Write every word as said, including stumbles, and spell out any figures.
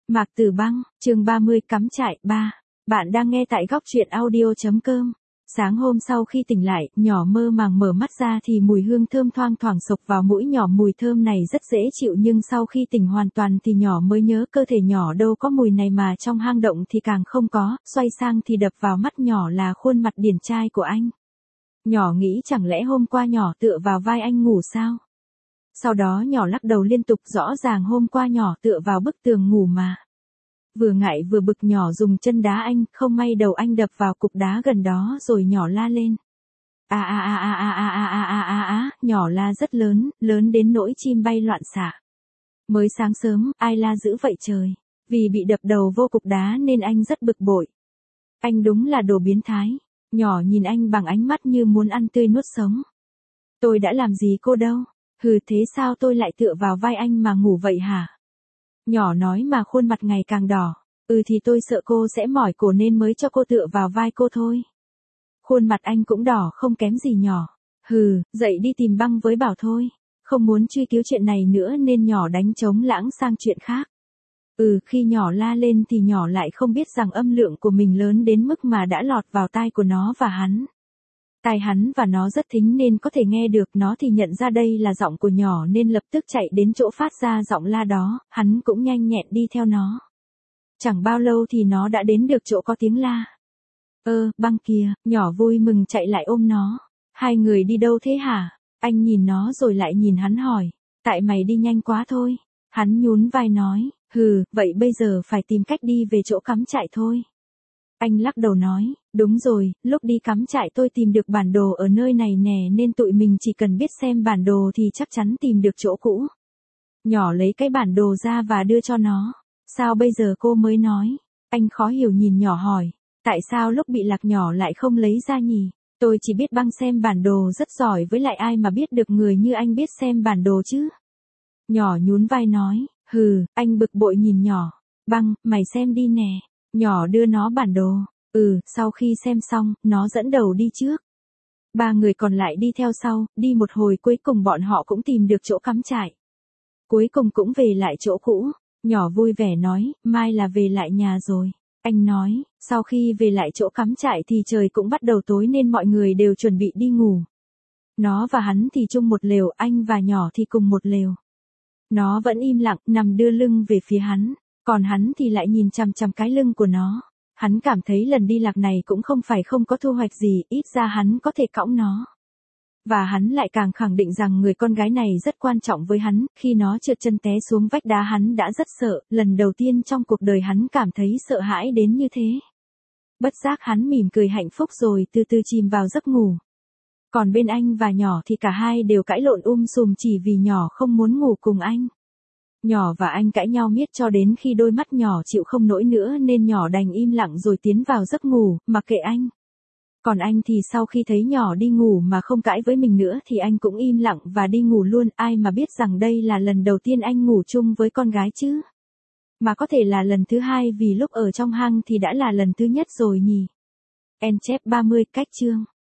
Mạc Tử Băng, chương ba mươi cắm trại ba. Bạn đang nghe tại góc truyện audio.com. Sáng hôm sau khi tỉnh lại, nhỏ mơ màng mở mắt ra thì mùi hương thơm thoang thoảng sộc vào mũi nhỏ. Mùi thơm này rất dễ chịu nhưng sau khi tỉnh hoàn toàn thì nhỏ mới nhớ cơ thể nhỏ đâu có mùi này mà trong hang động thì càng không có. Xoay sang thì đập vào mắt nhỏ là khuôn mặt điển trai của anh. Nhỏ nghĩ chẳng lẽ hôm qua nhỏ tựa vào vai anh ngủ sao? Sau đó nhỏ lắc đầu liên tục, rõ ràng hôm qua nhỏ tựa vào bức tường ngủ mà. Vừa ngại vừa bực nhỏ dùng chân đá anh, không may đầu anh đập vào cục đá gần đó rồi nhỏ la lên. A a a a a a a a a a, nhỏ la rất lớn, lớn đến nỗi chim bay loạn xạ. Mới sáng sớm, ai la dữ vậy trời? Vì bị đập đầu vô cục đá nên anh rất bực bội. Anh đúng là đồ biến thái. Nhỏ nhìn anh bằng ánh mắt như muốn ăn tươi nuốt sống. Tôi đã làm gì cô đâu? Hừ, thế sao tôi lại tựa vào vai anh mà ngủ vậy hả? Nhỏ nói mà khuôn mặt ngày càng đỏ. Ừ thì tôi sợ cô sẽ mỏi cổ nên mới cho cô tựa vào vai cô thôi. Khuôn mặt anh cũng đỏ không kém gì nhỏ. Hừ, dậy đi tìm Băng với Bảo thôi. Không muốn truy cứu chuyện này nữa nên nhỏ đánh trống lãng sang chuyện khác. Ừ, khi nhỏ la lên thì nhỏ lại không biết rằng âm lượng của mình lớn đến mức mà đã lọt vào tai của nó và hắn. Tai hắn và nó rất thính nên có thể nghe được. Nó thì nhận ra đây là giọng của nhỏ nên lập tức chạy đến chỗ phát ra giọng la đó, hắn cũng nhanh nhẹn đi theo nó. Chẳng bao lâu thì nó đã đến được chỗ có tiếng la. Ơ, Băng kìa, nhỏ vui mừng chạy lại ôm nó. Hai người đi đâu thế hả? Anh nhìn nó rồi lại nhìn hắn hỏi. Tại mày đi nhanh quá thôi. Hắn nhún vai nói, hừ, vậy bây giờ phải tìm cách đi về chỗ cắm trại thôi. Anh lắc đầu nói, đúng rồi, lúc đi cắm trại tôi tìm được bản đồ ở nơi này nè nên tụi mình chỉ cần biết xem bản đồ thì chắc chắn tìm được chỗ cũ. Nhỏ lấy cái bản đồ ra và đưa cho nó. Sao bây giờ cô mới nói? Anh khó hiểu nhìn nhỏ hỏi, tại sao lúc bị lạc nhỏ lại không lấy ra nhỉ? Tôi chỉ biết Băng xem bản đồ rất giỏi, với lại ai mà biết được người như anh biết xem bản đồ chứ? Nhỏ nhún vai nói, hừ, anh bực bội nhìn nhỏ. Băng, mày xem đi nè. Nhỏ đưa nó bản đồ. Ừ, sau khi xem xong, nó dẫn đầu đi trước. Ba người còn lại đi theo sau, đi một hồi cuối cùng bọn họ cũng tìm được chỗ cắm trại. Cuối cùng cũng về lại chỗ cũ. Nhỏ vui vẻ nói, mai là về lại nhà rồi. Anh nói, sau khi về lại chỗ cắm trại thì trời cũng bắt đầu tối nên mọi người đều chuẩn bị đi ngủ. Nó và hắn thì chung một lều, anh và nhỏ thì cùng một lều. Nó vẫn im lặng, nằm đưa lưng về phía hắn. Còn hắn thì lại nhìn chằm chằm cái lưng của nó. Hắn cảm thấy lần đi lạc này cũng không phải không có thu hoạch gì, ít ra hắn có thể cõng nó. Và hắn lại càng khẳng định rằng người con gái này rất quan trọng với hắn. Khi nó trượt chân té xuống vách đá hắn đã rất sợ, lần đầu tiên trong cuộc đời hắn cảm thấy sợ hãi đến như thế. Bất giác hắn mỉm cười hạnh phúc rồi từ từ chìm vào giấc ngủ. Còn bên anh và nhỏ thì cả hai đều cãi lộn um sùm chỉ vì nhỏ không muốn ngủ cùng anh. Nhỏ và anh cãi nhau miết cho đến khi đôi mắt nhỏ chịu không nổi nữa nên nhỏ đành im lặng rồi tiến vào giấc ngủ, mặc kệ anh. Còn anh thì sau khi thấy nhỏ đi ngủ mà không cãi với mình nữa thì anh cũng im lặng và đi ngủ luôn. Ai mà biết rằng đây là lần đầu tiên anh ngủ chung với con gái chứ. Mà có thể là lần thứ hai vì lúc ở trong hang thì đã là lần thứ nhất rồi nhỉ. En chép ba mươi cách chương.